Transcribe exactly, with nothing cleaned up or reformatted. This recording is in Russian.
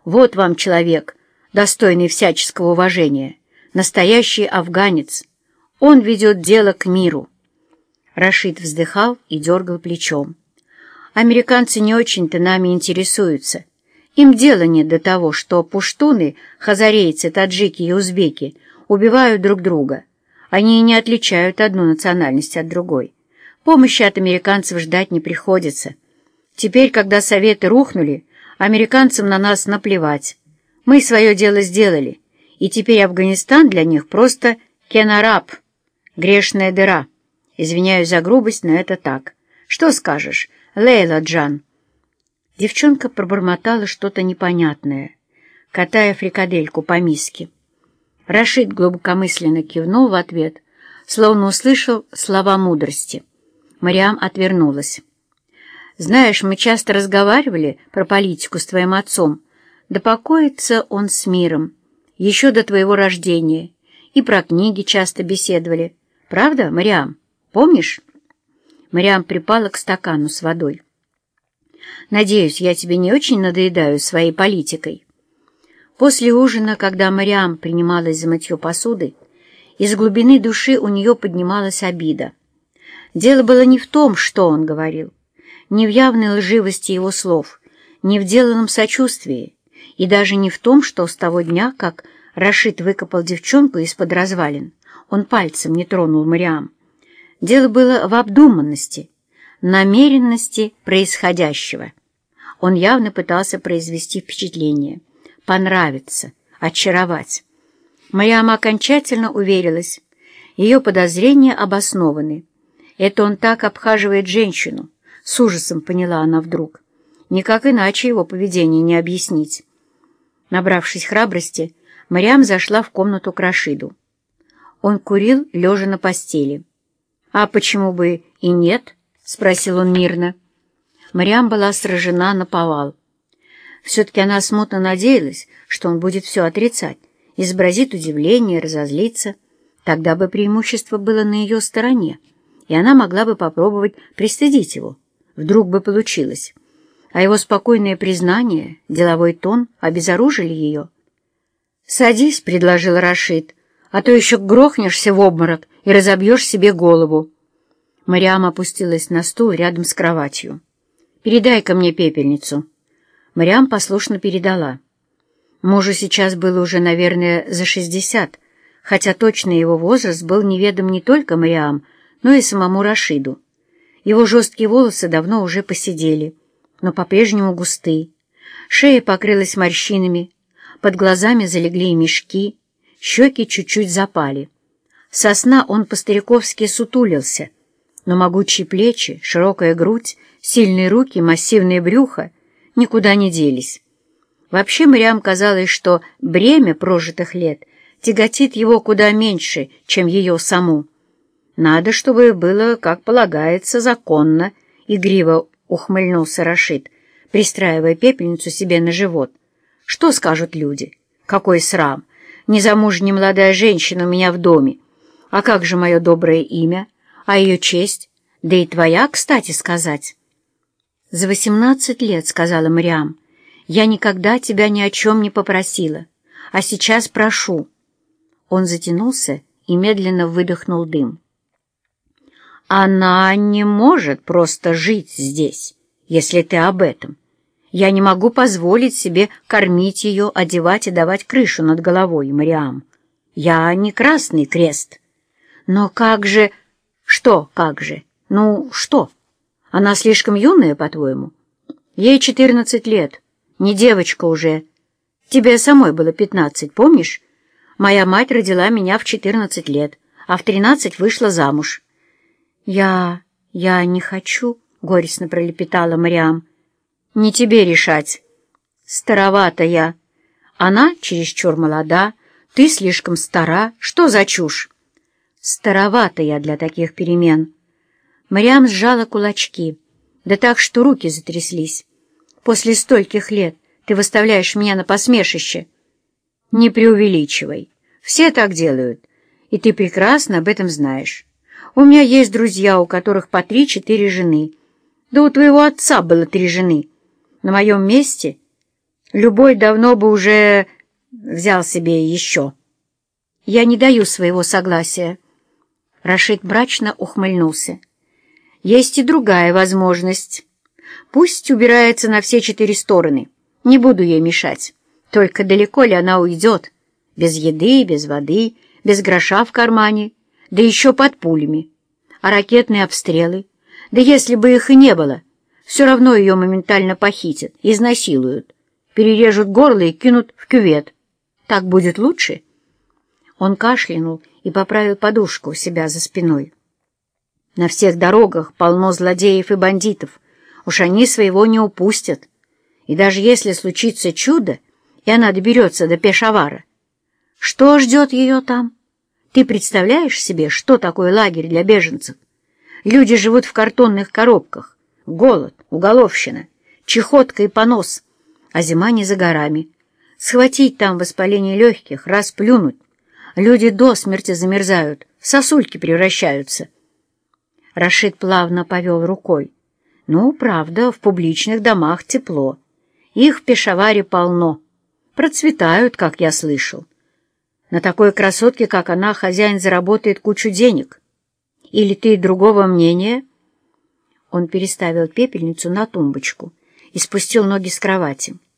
Вот вам человек, достойный всяческого уважения, настоящий афганец. Он ведет дело к миру». Рашид вздыхал и дергал плечом. «Американцы не очень-то нами интересуются. Им дела нет до того, что пуштуны, хазарейцы, таджики и узбеки убивают друг друга. Они не отличают одну национальность от другой. Помощи от американцев ждать не приходится. Теперь, когда Советы рухнули, американцам на нас наплевать. Мы свое дело сделали, и теперь Афганистан для них просто кенараб, грешная дыра. Извиняюсь за грубость, но это так. Что скажешь, Лейла Джан?» Девчонка пробормотала что-то непонятное, катая фрикадельку по миске. Рашид глубокомысленно кивнул в ответ, словно услышал слова мудрости. Мариам отвернулась. «Знаешь, мы часто разговаривали про политику с твоим отцом. Да покоится он с миром. Еще до твоего рождения. И про книги часто беседовали. Правда, Мариам? Помнишь?» Мариам припала к стакану с водой. «Надеюсь, я тебе не очень надоедаю своей политикой». После ужина, когда Мариам принималась за мытье посуды, из глубины души у нее поднималась обида. Дело было не в том, что он говорил, не в явной лживости его слов, не в деланном сочувствии, и даже не в том, что с того дня, как Рашид выкопал девчонку из-под развалин, он пальцем не тронул Мариам. Дело было в обдуманности, намеренности происходящего. Он явно пытался произвести впечатление, понравиться, очаровать. Мариам окончательно уверилась, ее подозрения обоснованы. Это он так обхаживает женщину, с ужасом поняла она вдруг. Никак иначе его поведение не объяснить. Набравшись храбрости, Мариам зашла в комнату к Рашиду. Он курил, лежа на постели. «А почему бы и нет?» — спросил он мирно. Мариам была сражена наповал. Все-таки она смутно надеялась, что он будет все отрицать, изобразит удивление, разозлиться. Тогда бы преимущество было на ее стороне, и она могла бы попробовать пристыдить его. Вдруг бы получилось. А его спокойное признание, деловой тон обезоружили ее. «Садись», — предложил Рашид, — «а то еще грохнешься в обморок и разобьешь себе голову». Мариам опустилась на стул рядом с кроватью. «Передай-ка мне пепельницу». Мариам послушно передала. Мужу сейчас было уже, наверное, за шестьдесят, хотя точно его возраст был неведом не только Мариам, но и самому Рашиду. Его жесткие волосы давно уже поседели, но по-прежнему густые. Шея покрылась морщинами, под глазами залегли мешки, щеки чуть-чуть запали. Со сна он по-стариковски сутулился, но могучие плечи, широкая грудь, сильные руки, массивное брюхо никуда не делись. Вообще Мариам казалось, что бремя прожитых лет тяготит его куда меньше, чем ее саму. «Надо, чтобы было, как полагается, законно», — игриво ухмыльнулся Рашид, пристраивая пепельницу себе на живот. «Что скажут люди? Какой срам! Незамужняя молодая женщина у меня в доме. А как же мое доброе имя? А ее честь? Да и твоя, кстати сказать». «За восемнадцать лет, — сказала Мариам, — я никогда тебя ни о чем не попросила, а сейчас прошу». Он затянулся и медленно выдохнул дым. «Она не может просто жить здесь, если ты об этом. Я не могу позволить себе кормить ее, одевать и давать крышу над головой, Мариам. Я не Красный Крест». «Но как же...» «Что как же? Ну, что? Она слишком юная, по-твоему? Ей четырнадцать лет, не девочка уже. Тебе самой было пятнадцать, помнишь? Моя мать родила меня в четырнадцать лет, а в тринадцать вышла замуж». «Я... я не хочу», — горестно пролепетала Мариам. «Не тебе решать. Старовата я. Она чересчур молода, ты слишком стара. Что за чушь?» «Старовата я для таких перемен». Мариам сжала кулачки, да так, что руки затряслись. «После стольких лет ты выставляешь меня на посмешище». «Не преувеличивай. Все так делают, и ты прекрасно об этом знаешь. У меня есть друзья, у которых по три-четыре жены. Да у твоего отца было три жены. На моем месте Любой давно бы уже взял себе еще. Я не даю своего согласия. Рашид мрачно ухмыльнулся. Есть и другая возможность. Пусть убирается на все четыре стороны. Не буду ей мешать. Только далеко ли она уйдет? Без еды, без воды, без гроша в кармане, да еще под пулями. А ракетные обстрелы? Да если бы их и не было, все равно ее моментально похитят, изнасилуют, перережут горло и кинут в кювет. Так будет лучше? Он кашлянул и поправил подушку у себя за спиной. На всех дорогах полно злодеев и бандитов. Уж они своего не упустят. И даже если случится чудо, и она доберется до Пешавара, что ждет ее там? Ты представляешь себе, что такое лагерь для беженцев? Люди живут в картонных коробках. Голод, уголовщина, чехотка и понос. А зима не за горами. Схватить там воспаление легких, расплюнуть. Люди до смерти замерзают, в сосульки превращаются. Рашид плавно повел рукой. Ну, правда, в публичных домах тепло. Их в Пешаваре полно. Процветают, как я слышал. На такой красотке, как она, хозяин заработает кучу денег. Или ты другого мнения?» Он переставил пепельницу на тумбочку и спустил ноги с кровати.